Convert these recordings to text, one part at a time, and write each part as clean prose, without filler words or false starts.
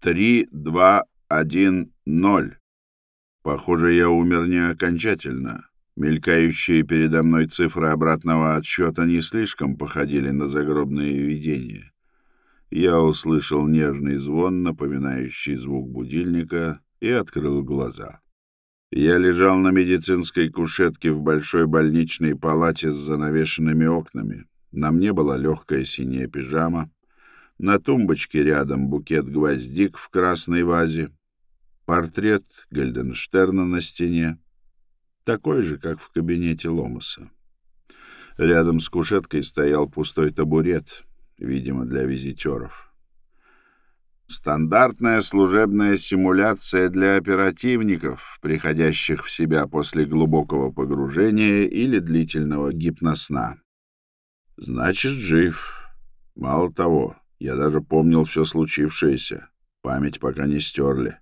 3210. Похоже, я умер не окончательно. Мелькающие передо мной цифры обратного отсчета не слишком походили на загробные видения. Я услышал нежный звон, напоминающий звук будильника, и открыл глаза. Я лежал на медицинской кушетке в большой больничной палате с занавешенными окнами. На мне была легкая синяя пижама. На тумбочке рядом букет гвоздик в красной вазе. Портрет Гильденштерна на стене, такой же, как в кабинете Ломаса. Рядом с кушеткой стоял пустой табурет, видимо, для визитеров. Стандартная служебная симуляция для оперативников, приходящих в себя после глубокого погружения или длительного гипносна. Значит, жив. Мало того, я даже помнил все случившееся. Память пока не стерли.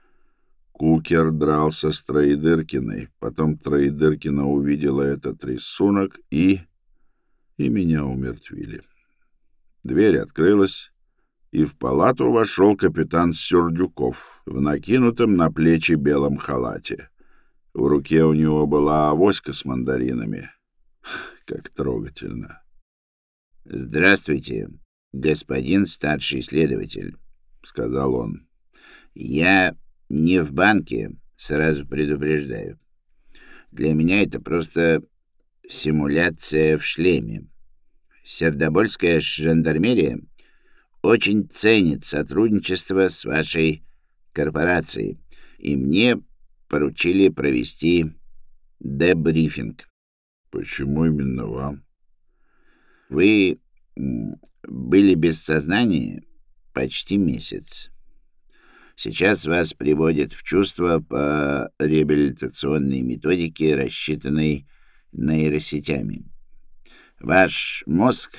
Кукер дрался с Троедыркиной, потом Троедыркина увидела этот рисунок и меня умертвили. Дверь открылась, и в палату вошел капитан Сердюков в накинутом на плечи белом халате. В руке у него была авоська с мандаринами. Как трогательно. — Здравствуйте, господин старший следователь, — сказал он. — Я не в банке, сразу предупреждаю. Для меня это просто симуляция в шлеме. Сердобольская жандармерия очень ценит сотрудничество с вашей корпорацией, и мне поручили провести дебрифинг. — Почему именно вам? — Вы были без сознания почти месяц. Сейчас вас приводят в чувство по реабилитационной методике, рассчитанной нейросетями. Ваш мозг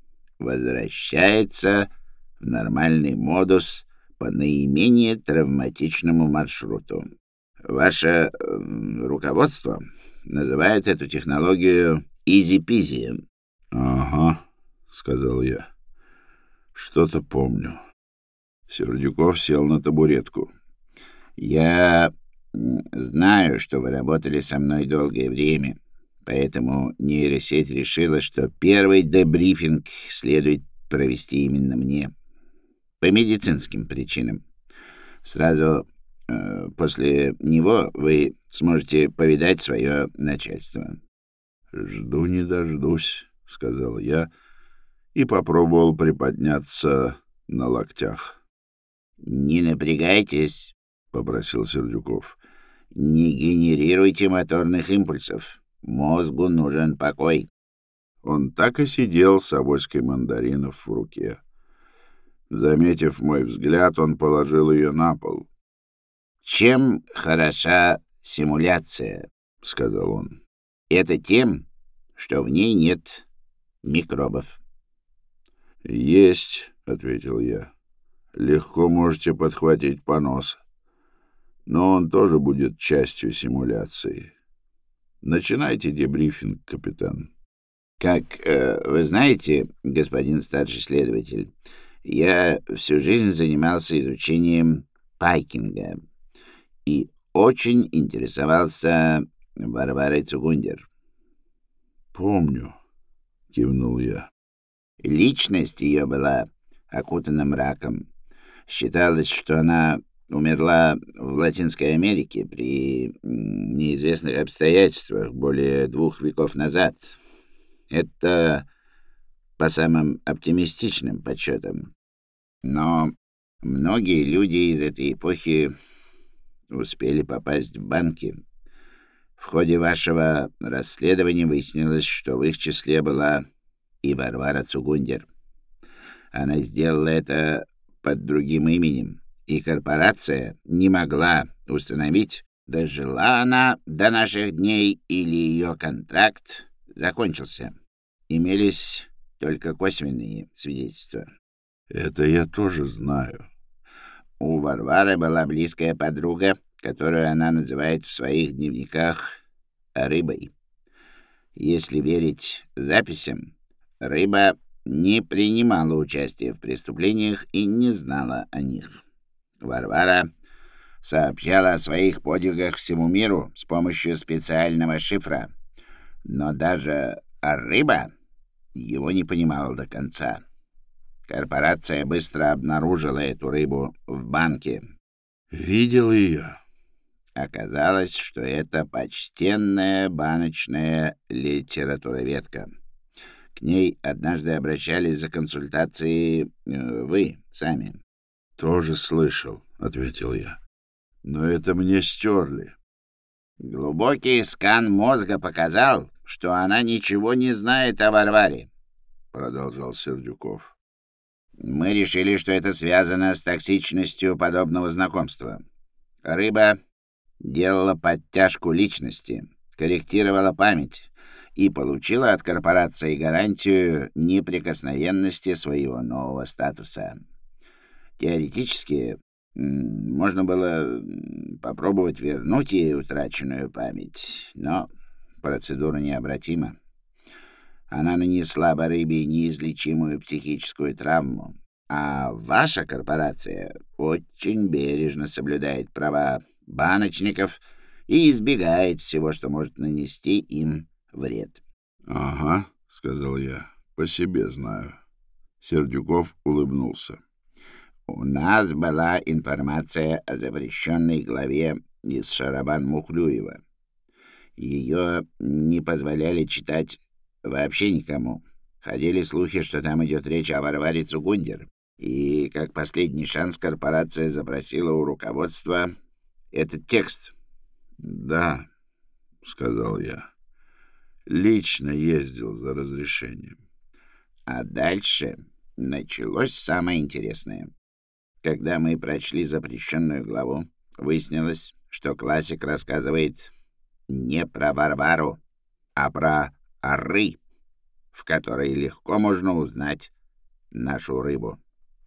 возвращается в нормальный модус по наименее травматичному маршруту. Ваше руководство называет эту технологию «изи-пизи». — Ага, — сказал я. — Что-то помню. Сердюков сел на табуретку. — Я знаю, что вы работали со мной долгое время, поэтому нейросеть решила, что первый дебрифинг следует провести именно мне. По медицинским причинам. Сразу после него вы сможете повидать свое начальство. — Жду не дождусь, — сказал я и попробовал приподняться на локтях. — Не напрягайтесь, — попросил Сердюков. — не генерируйте моторных импульсов. Мозгу нужен покой. Он так и сидел с авоськой мандаринов в руке. Заметив мой взгляд, он положил ее на пол. — Чем хороша симуляция, — сказал он, — это тем, что в ней нет микробов. — Есть, — ответил я. — Легко можете подхватить понос. Но он тоже будет частью симуляции. Начинайте дебрифинг, капитан. — Как вы знаете, господин старший следователь, я всю жизнь занимался изучением пайкинга и очень интересовался Варварой Цугундер. — Помню, — кивнул я. Личность ее была окутана мраком. Считалось, что она умерла в Латинской Америке при неизвестных обстоятельствах более 2 веков назад. Это по самым оптимистичным подсчетам. Но многие люди из этой эпохи успели попасть в банки. В ходе вашего расследования выяснилось, что в их числе была и Варвара Цугундер. Она сделала это под другим именем, и корпорация не могла установить, дожила она до наших дней или ее контракт закончился. Имелись только косвенные свидетельства. — Это я тоже знаю. У Варвары была близкая подруга, которую она называет в своих дневниках «рыбой». Если верить записям, Рыба не принимала участия в преступлениях и не знала о них. Варвара сообщала о своих подвигах всему миру с помощью специального шифра, но даже рыба его не понимала до конца. Корпорация быстро обнаружила эту рыбу в банке. Видел ее. Оказалось, что это почтенная баночная литературоведка. К ней однажды обращались за консультацией вы сами. «Тоже слышал», — ответил я. «Но это мне стерли». Глубокий скан мозга показал, что она ничего не знает о Варваре, — продолжал Сердюков. Мы решили, что это связано с токсичностью подобного знакомства. Рыба делала подтяжку личности, корректировала память и получила от корпорации гарантию неприкосновенности своего нового статуса. Теоретически, можно было попробовать вернуть ей утраченную память, но процедура необратима. Она нанесла бы рыбе неизлечимую психическую травму, а ваша корпорация очень бережно соблюдает права баночников и избегает всего, что может нанести им вред. — Ага, — сказал я, — по себе знаю. Сердюков улыбнулся. У нас была информация о запрещенной главе из Шарабан-Мухлюева. Ее не позволяли читать вообще никому. Ходили слухи, что там идет речь о Варваре Цугундер. И как последний шанс корпорация запросила у руководства этот текст. — Да, — сказал я, — лично ездил за разрешением. А дальше началось самое интересное. Когда мы прочли запрещенную главу, выяснилось, что классик рассказывает не про Варвару, а про оры, в которой легко можно узнать нашу рыбу.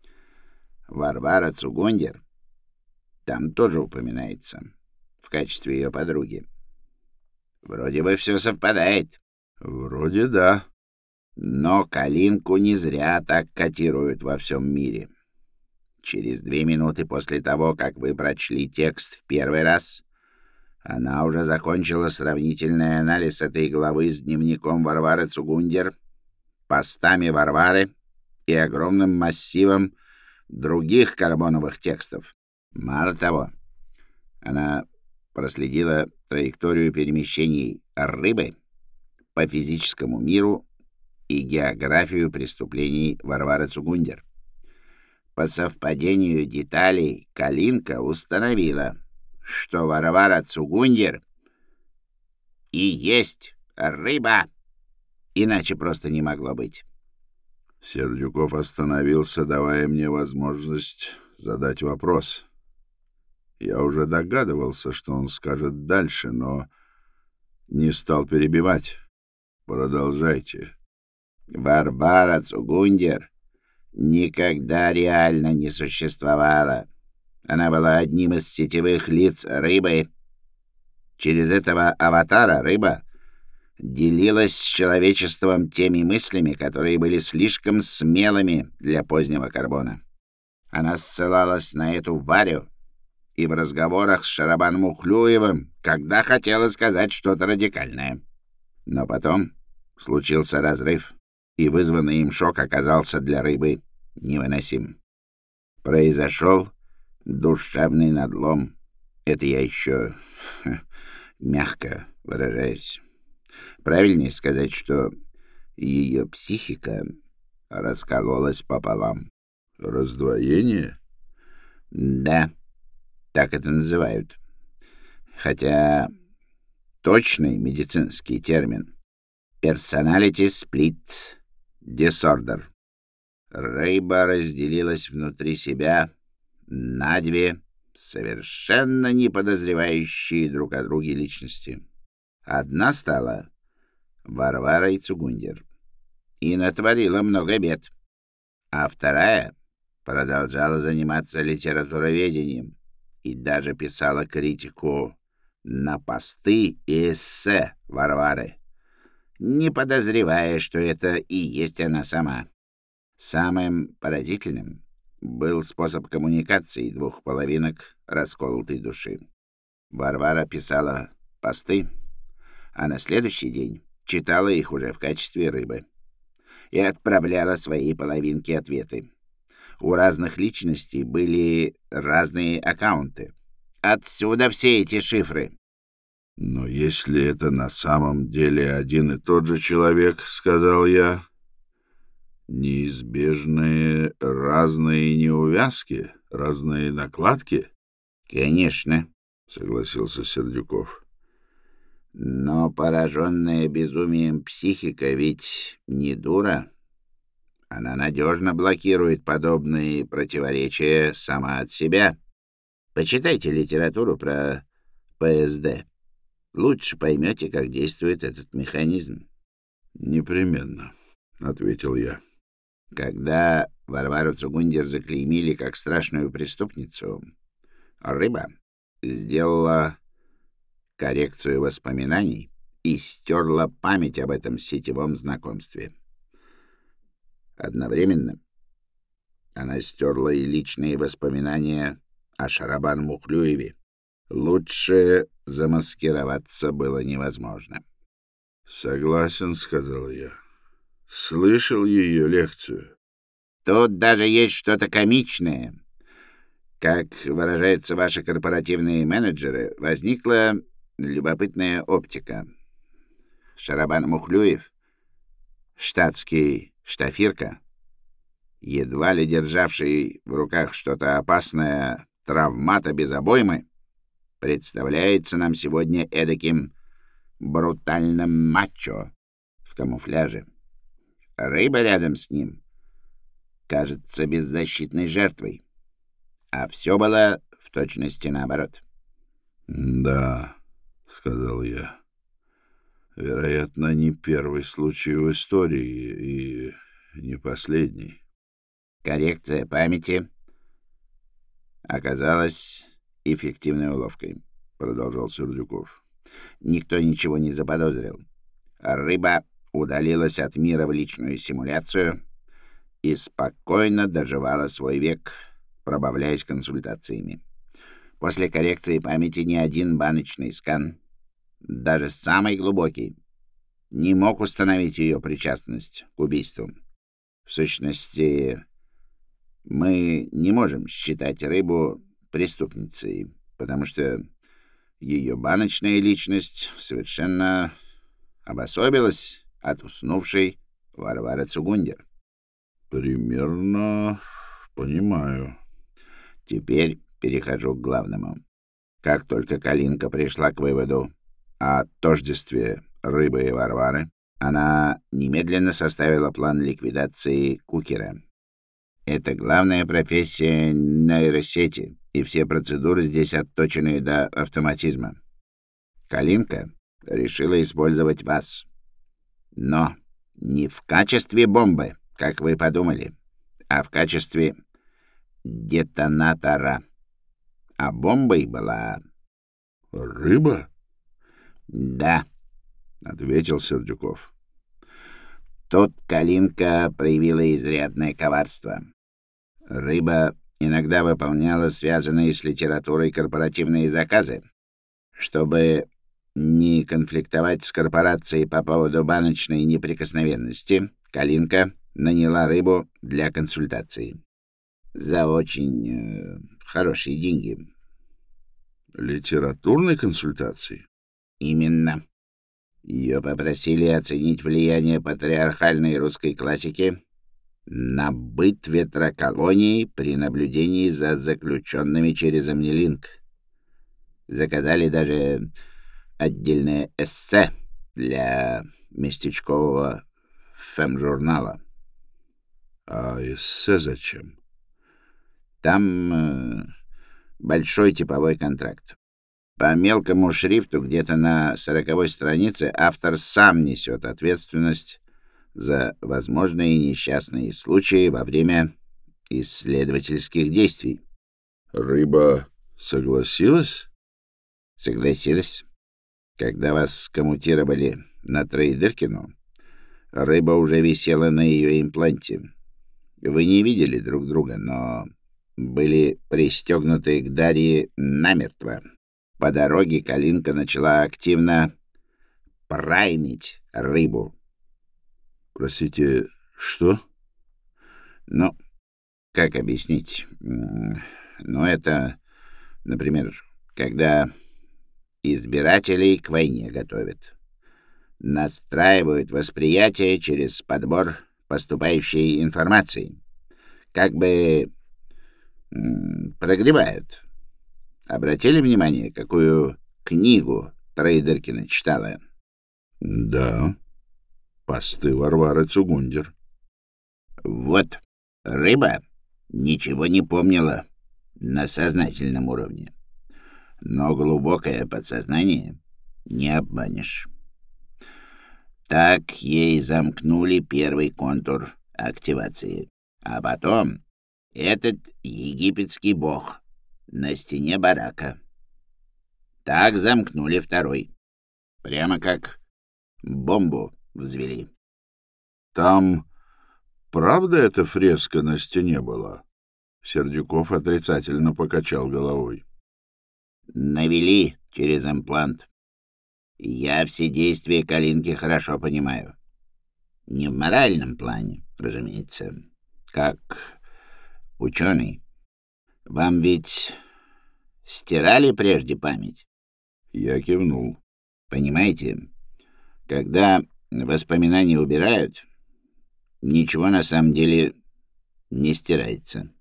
Варвара Цугундер там тоже упоминается в качестве ее подруги. Вроде бы все совпадает. Вроде да. Но Калинку не зря так котируют во всем мире. Через 2 минуты после того, как вы прочли текст в первый раз, она уже закончила сравнительный анализ этой главы с дневником Варвары Цугундер, постами Варвары и огромным массивом других карбоновых текстов. Мало того, она проследила траекторию перемещений рыбы по физическому миру и географию преступлений Варвары Цугундер. По совпадению деталей Калинка установила, что Варвара Цугундер и есть рыба, иначе просто не могло быть. Сердюков остановился, давая мне возможность задать вопрос. Я уже догадывался, что он скажет дальше, но не стал перебивать. Продолжайте. Варвара Цугундер никогда реально не существовала. Она была одним из сетевых лиц рыбы. Через этого аватара рыба делилась с человечеством теми мыслями, которые были слишком смелыми для позднего карбона. Она ссылалась на эту Варю и в разговорах с Шарабан-Мухлюевым, когда хотела сказать что-то радикальное. Но потом случился разрыв, и вызванный им шок оказался для рыбы невыносим. Произошел душевный надлом. Это я еще мягко выражаюсь. Правильнее сказать, что ее психика раскололась пополам. Раздвоение? Да, так это называют. Хотя точный медицинский термин — Personality Split Disorder. Рыба разделилась внутри себя на 2 совершенно не подозревающие друг о друге личности. Одна стала Варварой Цугундер и натворила много бед, а вторая продолжала заниматься литературоведением и даже писала критику на посты и эссе Варвары, не подозревая, что это и есть она сама. Самым поразительным был способ коммуникации двух половинок расколотой души. Варвара писала посты, а на следующий день читала их уже в качестве рыбы и отправляла своей половинке ответы. У разных личностей были разные аккаунты. Отсюда все эти шифры. «Но если это на самом деле один и тот же человек, — сказал я, — неизбежные разные неувязки, разные накладки?» «Конечно, — согласился Сердюков. но пораженная безумием психика ведь не дура. Она надежно блокирует подобные противоречия сама от себя. Почитайте литературу про ПСД. Лучше поймете, как действует этот механизм». «Непременно», — ответил я. Когда Варвару Цугундер заклеймили как страшную преступницу, Рыба сделала коррекцию воспоминаний и стерла память об этом сетевом знакомстве. Одновременно она стерла и личные воспоминания о Шарабан-Мухлюеве. Лучше замаскироваться было невозможно. «Согласен», — сказал я. «Слышал ее лекцию». Тут даже есть что-то комичное. Как выражаются ваши корпоративные менеджеры, возникла любопытная оптика. Шарабан-Мухлюев, штатский штафирка, едва ли державший в руках что-то опасное, травмата без обоймы, представляется нам сегодня эдаким брутальным мачо в камуфляже. Рыба рядом с ним кажется беззащитной жертвой. А все было в точности наоборот. «Да», — сказал я. «Вероятно, не первый случай в истории и не последний». Коррекция памяти оказалась эффективной уловкой, продолжал Сердюков. Никто ничего не заподозрил. Рыба удалилась от мира в личную симуляцию и спокойно доживала свой век, пробавляясь консультациями. После коррекции памяти ни один баночный скан, даже самый глубокий, не мог установить ее причастность к убийству. В сущности, мы не можем считать Рыбу преступницей, потому что ее баночная личность совершенно обособилась от уснувшей Варвары Цугундер. «Примерно понимаю». Теперь перехожу к главному. Как только Калинка пришла к выводу о тождестве Рыбы и Варвары, она немедленно составила план ликвидации Кукера. Это главная профессия нейросети, и все процедуры здесь отточены до автоматизма. Калинка решила использовать вас. Но не в качестве бомбы, как вы подумали, а в качестве детонатора. А бомбой была... «Рыба?» Да, — ответил Сердюков. тут Калинка проявила изрядное коварство. Рыба иногда выполняла связанные с литературой корпоративные заказы, чтобы не конфликтовать с корпорацией по поводу баночной неприкосновенности. Калинка наняла Рыбу для консультации за очень хорошие деньги. «Литературной консультации?» Именно. Ее попросили оценить влияние патриархальной русской классики на быт ветроколонии при наблюдении за заключенными через Амнилинк. Заказали даже отдельное эссе для местечкового фэм-журнала. «А эссе зачем?» Там большой типовой контракт. По мелкому шрифту где-то на 40-й странице автор сам несет ответственность за возможные несчастные случаи во время исследовательских действий. «Рыба согласилась?» Согласилась. Когда вас коммутировали на Трейдеркину, Рыба уже висела на ее импланте. Вы не видели друг друга, но были пристегнуты к Дарье намертво. По дороге Калинка начала активно праймить рыбу. Простите, что? Ну, как объяснить? Ну, это, например, когда избирателей к войне готовят. Настраивают восприятие через подбор поступающей информации. Как бы прогревают. Обратили внимание, какую книгу Трейдеркина читала? Да, посты Варвары Цугундер. Вот, рыба ничего не помнила на сознательном уровне. Но глубокое подсознание не обманешь. Так ей замкнули первый контур активации. А потом этот египетский бог на стене барака. Так замкнули второй. Прямо как бомбу взвели. Там правда эта фреска на стене была? Сердюков отрицательно покачал головой. Навели через имплант. Я все действия Калинки хорошо понимаю. Не в моральном плане, разумеется. Как ученый. Вам ведь стирали прежде память? Я кивнул. Понимаете, когда воспоминания убирают, ничего на самом деле не стирается.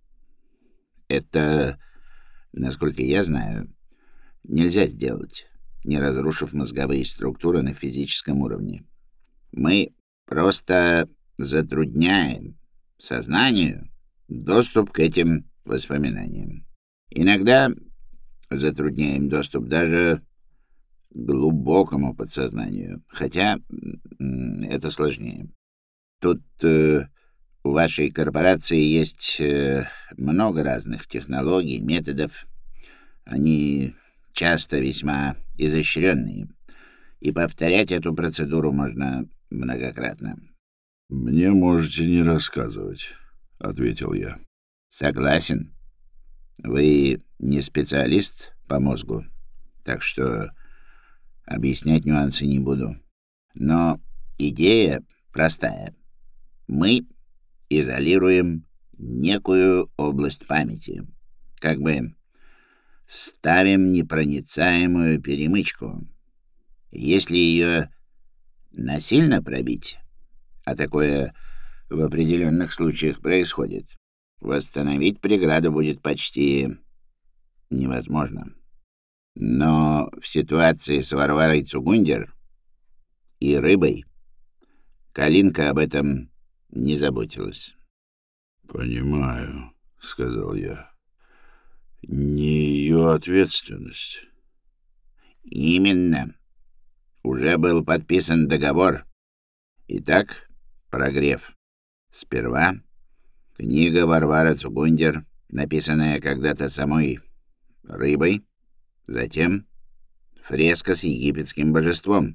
Это, насколько я знаю, нельзя сделать, не разрушив мозговые структуры на физическом уровне. Мы просто затрудняем сознанию доступ к этим воспоминаниям. Иногда затрудняем доступ даже к глубокому подсознанию, хотя это сложнее. Тут у вашей корпорации есть много разных технологий, методов. Они часто весьма изощренные, и повторять эту процедуру можно многократно. «Мне можете не рассказывать», — ответил я. Согласен. Вы не специалист по мозгу, так что объяснять нюансы не буду. Но идея простая. Мы изолируем некую область памяти, как бы ставим непроницаемую перемычку. Если ее насильно пробить, а такое в определенных случаях происходит, восстановить преграду будет почти невозможно. Но в ситуации с Варварой Цугундер и рыбой Калинка об этом не заботилась. «Понимаю», — сказал я. «Не ее ответственность». Именно. Уже был подписан договор. Итак, прогрев. Сперва книга Варвара Цугундер, написанная когда-то самой рыбой, затем фреска с египетским божеством,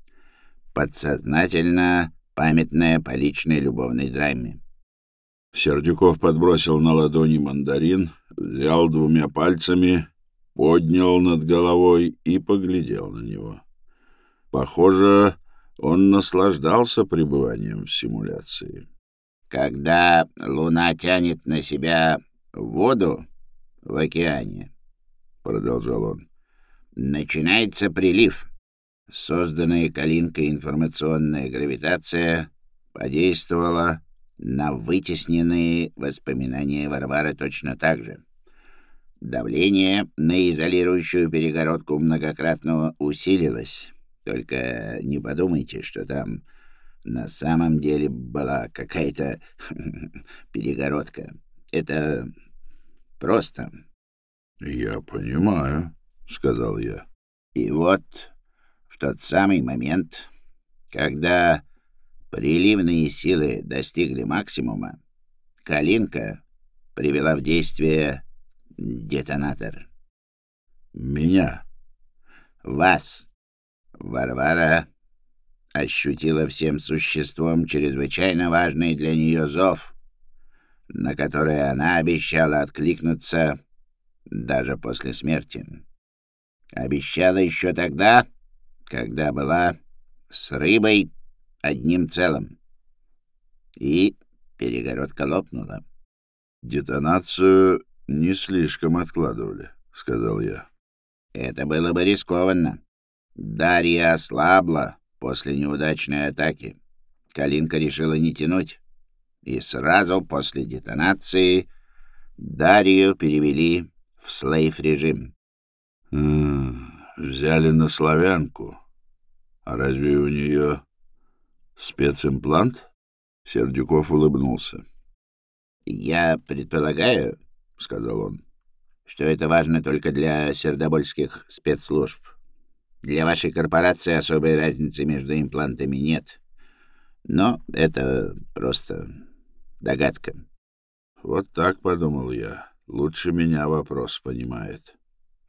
подсознательно памятная по личной любовной драме. Сердюков подбросил на ладони мандарин, взял двумя пальцами, поднял над головой и поглядел на него. Похоже, он наслаждался пребыванием в симуляции. Когда луна тянет на себя воду в океане, продолжал он, начинается прилив. Созданная Калинкой информационная гравитация подействовала на вытесненные воспоминания Варвары точно так же. Давление на изолирующую перегородку многократно усилилось. Только не подумайте, что там на самом деле была какая-то перегородка. Это просто. «Я понимаю», — сказал я. И вот в тот самый момент, когда приливные силы достигли максимума, Калинка привела в действие детонатор. «Меня?» Вас. Варвара ощутила всем существом чрезвычайно важный для нее зов. на которые она обещала откликнуться даже после смерти. Обещала еще тогда, когда была с рыбой одним целым. И перегородка лопнула. «Детонацию не слишком откладывали», — сказал я. Это было бы рискованно. Дарья ослабла после неудачной атаки. Калинка решила не тянуть. И сразу после детонации Дарью перевели в слейф-режим. Взяли на славянку. А разве у нее специмплант? Сердюков улыбнулся. «Я предполагаю, — сказал он, — что это важно только для сердобольских спецслужб. Для вашей корпорации особой разницы между имплантами нет. Но это просто догадка». Вот так подумал я. Лучше меня вопрос понимает.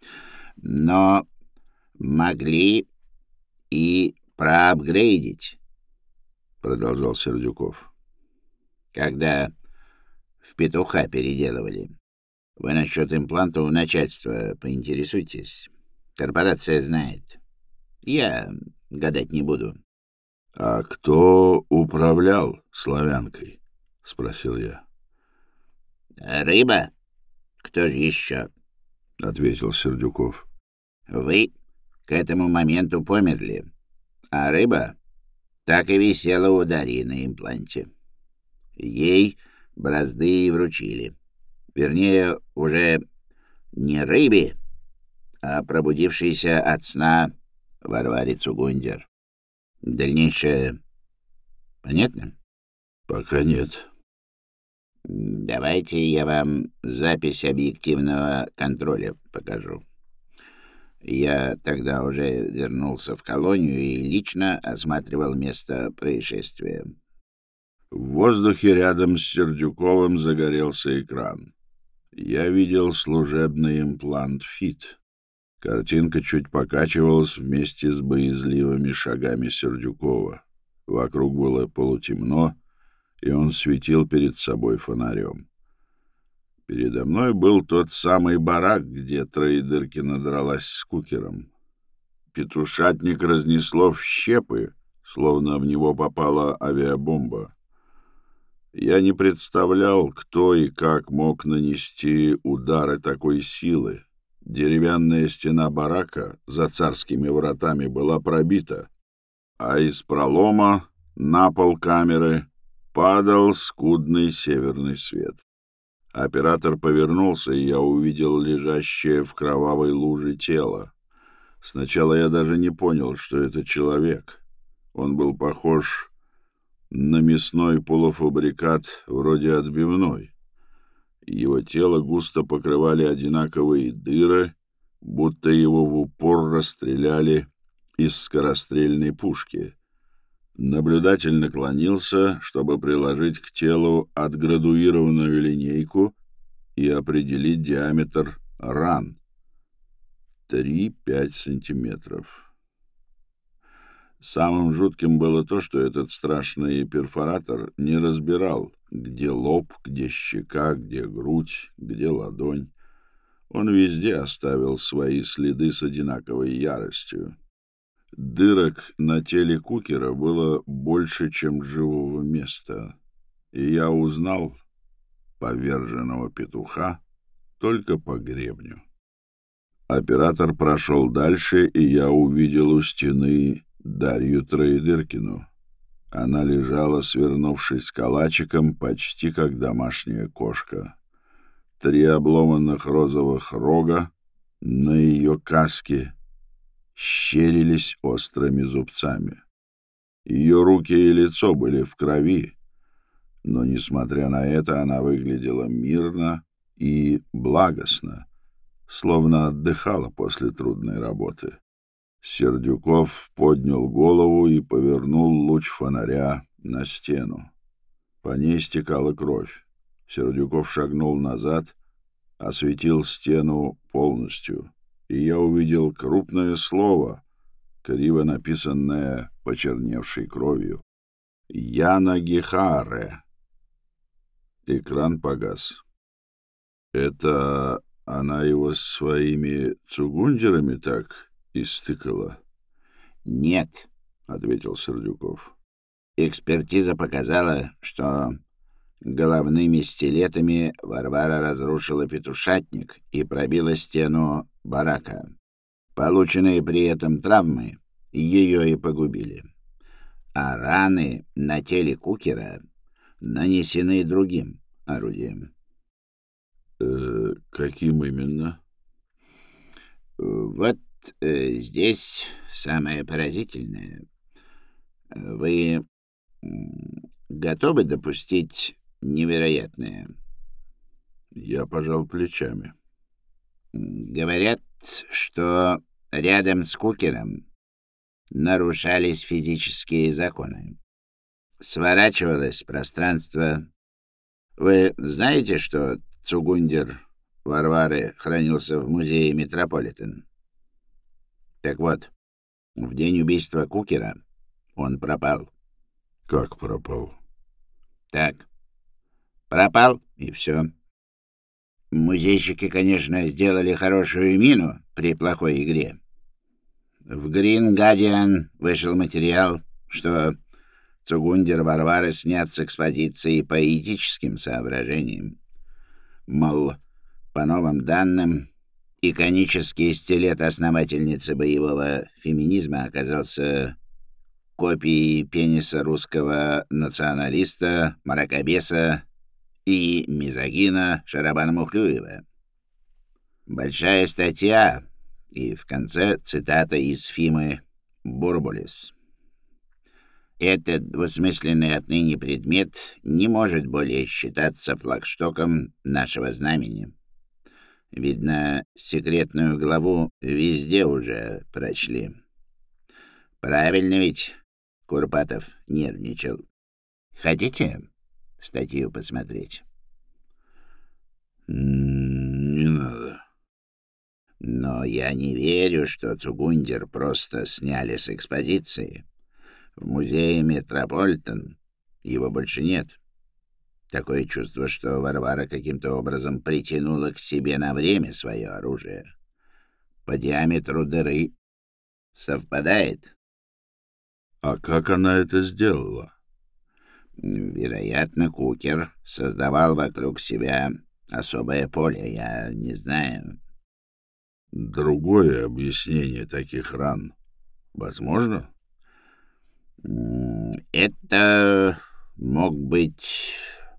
«Но могли и проапгрейдить», — продолжал Сердюков. «Когда в петуха переделывали. Вы насчет импланта у начальства поинтересуйтесь. Корпорация знает. Я гадать не буду». «А кто управлял славянкой?» — спросил я. «Рыба? Кто же еще?» — ответил Сердюков. «Вы к этому моменту померли, а рыба так и висела у Дарьи на импланте. Ей бразды и вручили. Вернее, уже не рыбе, а пробудившейся от сна Варваре Цугундер. Дальнейшее понятно?» «Пока нет». «Давайте я вам запись объективного контроля покажу». Я тогда уже вернулся в колонию и лично осматривал место происшествия. В воздухе рядом с Сердюковым загорелся экран. Я видел служебный имплант ФИТ. Картинка чуть покачивалась вместе с боязливыми шагами Сердюкова. Вокруг было полутемно, и он светил перед собой фонарем. Передо мной был тот самый барак, где Троедыркина дралась с Кукером. Петушатник разнесло в щепы, словно в него попала авиабомба. Я не представлял, кто и как мог нанести удары такой силы. Деревянная стена барака за царскими вратами была пробита, а из пролома на пол камеры падал скудный северный свет. Оператор повернулся, и я увидел лежащее в кровавой луже тело. Сначала я даже не понял, что это человек. Он был похож на мясной полуфабрикат вроде отбивной. Его тело густо покрывали одинаковые дыры, будто его в упор расстреляли из скорострельной пушки. Наблюдатель наклонился, чтобы приложить к телу отградуированную линейку и определить диаметр ран. 3-5 сантиметров. Самым жутким было то, что этот страшный перфоратор не разбирал, где лоб, где щека, где грудь, где ладонь. Он везде оставил свои следы с одинаковой яростью. Дырок на теле Кукера было больше, чем живого места, и я узнал поверженного петуха только по гребню. Оператор прошел дальше, и я увидел у стены Дарью Троедыркину. Она лежала, свернувшись калачиком, почти как домашняя кошка. 3 обломанных розовых рога на ее каске щерились острыми зубцами. Ее руки и лицо были в крови, но, несмотря на это, она выглядела мирно и благостно, словно отдыхала после трудной работы. Сердюков поднял голову и повернул луч фонаря на стену. По ней стекала кровь. Сердюков шагнул назад, осветил стену полностью, и я увидел крупное слово, криво написанное почерневшей кровью. «Яна Гихаре». Экран погас. Это она его своими цугундерами так истыкала? Нет, — ответил Сердюков. экспертиза показала, что головными стилетами Варвара разрушила петушатник и пробила стену барака. Полученные при этом травмы ее и погубили. А раны на теле Кукера нанесены другим орудием. Каким именно? Вот здесь самое поразительное. Вы готовы допустить невероятное? Я пожал плечами. Говорят, что рядом с Кукером нарушались физические законы. Сворачивалось пространство. Вы знаете, что цугундер Варвары хранился в музее Метрополитен? Так вот, в день убийства Кукера он пропал. Как пропал? Так, пропал, и все. Музейщики, конечно, сделали хорошую мину при плохой игре. В Green Guardian вышел материал, что цугундер Варвары снят с экспозиции по этическим соображениям. Мол, по новым данным, иконический стилет основательницы боевого феминизма оказался копией пениса русского националиста, мракобеса и мизогина Шарабана Мухлюева. Большая статья, и в конце цитата из Фимы Бурбулис. Этот двусмысленный отныне предмет не может более считаться флагштоком нашего знамени. Видно, секретную главу везде уже прочли. Правильно ведь Курпатов нервничал. Хотите статью посмотреть? Не надо. Но я не верю, что цугундер просто сняли с экспозиции. В музее Метрополитен его больше нет. Такое чувство, что Варвара каким-то образом притянула к себе на время свое оружие. По диаметру дыры совпадает. А как она это сделала? Вероятно, Кукер создавал вокруг себя особое поле, я не знаю. Другое объяснение таких ран возможно? Это мог быть,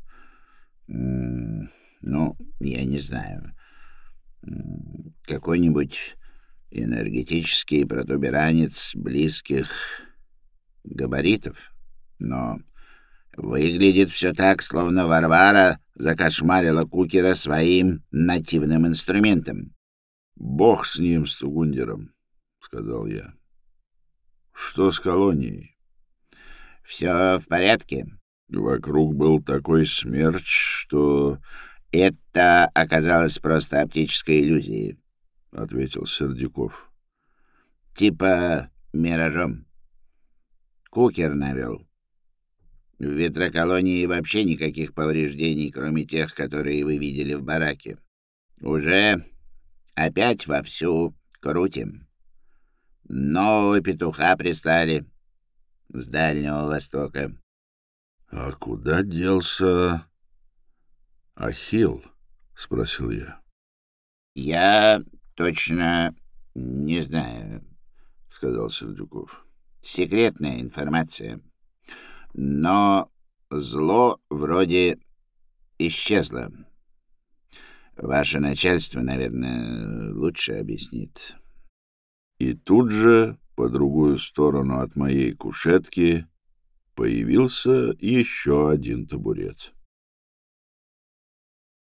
я не знаю, какой-нибудь энергетический протуберанец близких габаритов, но выглядит все так, словно Варвара закошмарила Кукера своим нативным инструментом. «Бог с ним, с цугундером», — сказал я. «Что с колонией?» «Все в порядке». Вокруг был такой смерч, что... «Это оказалось просто оптической иллюзией», — ответил Сердюков. «Типа миражом. Кукер навел. В ветроколонии вообще никаких повреждений, кроме тех, которые вы видели в бараке. Уже опять вовсю крутим. Нового петуха прислали с Дальнего Востока». «А куда делся Ахилл?» — спросил я. «Я точно не знаю», — сказал Сердюков. «секретная информация. Но зло вроде исчезло. Ваше начальство, наверное, лучше объяснит». И тут же, по другую сторону от моей кушетки, появился еще один табурет.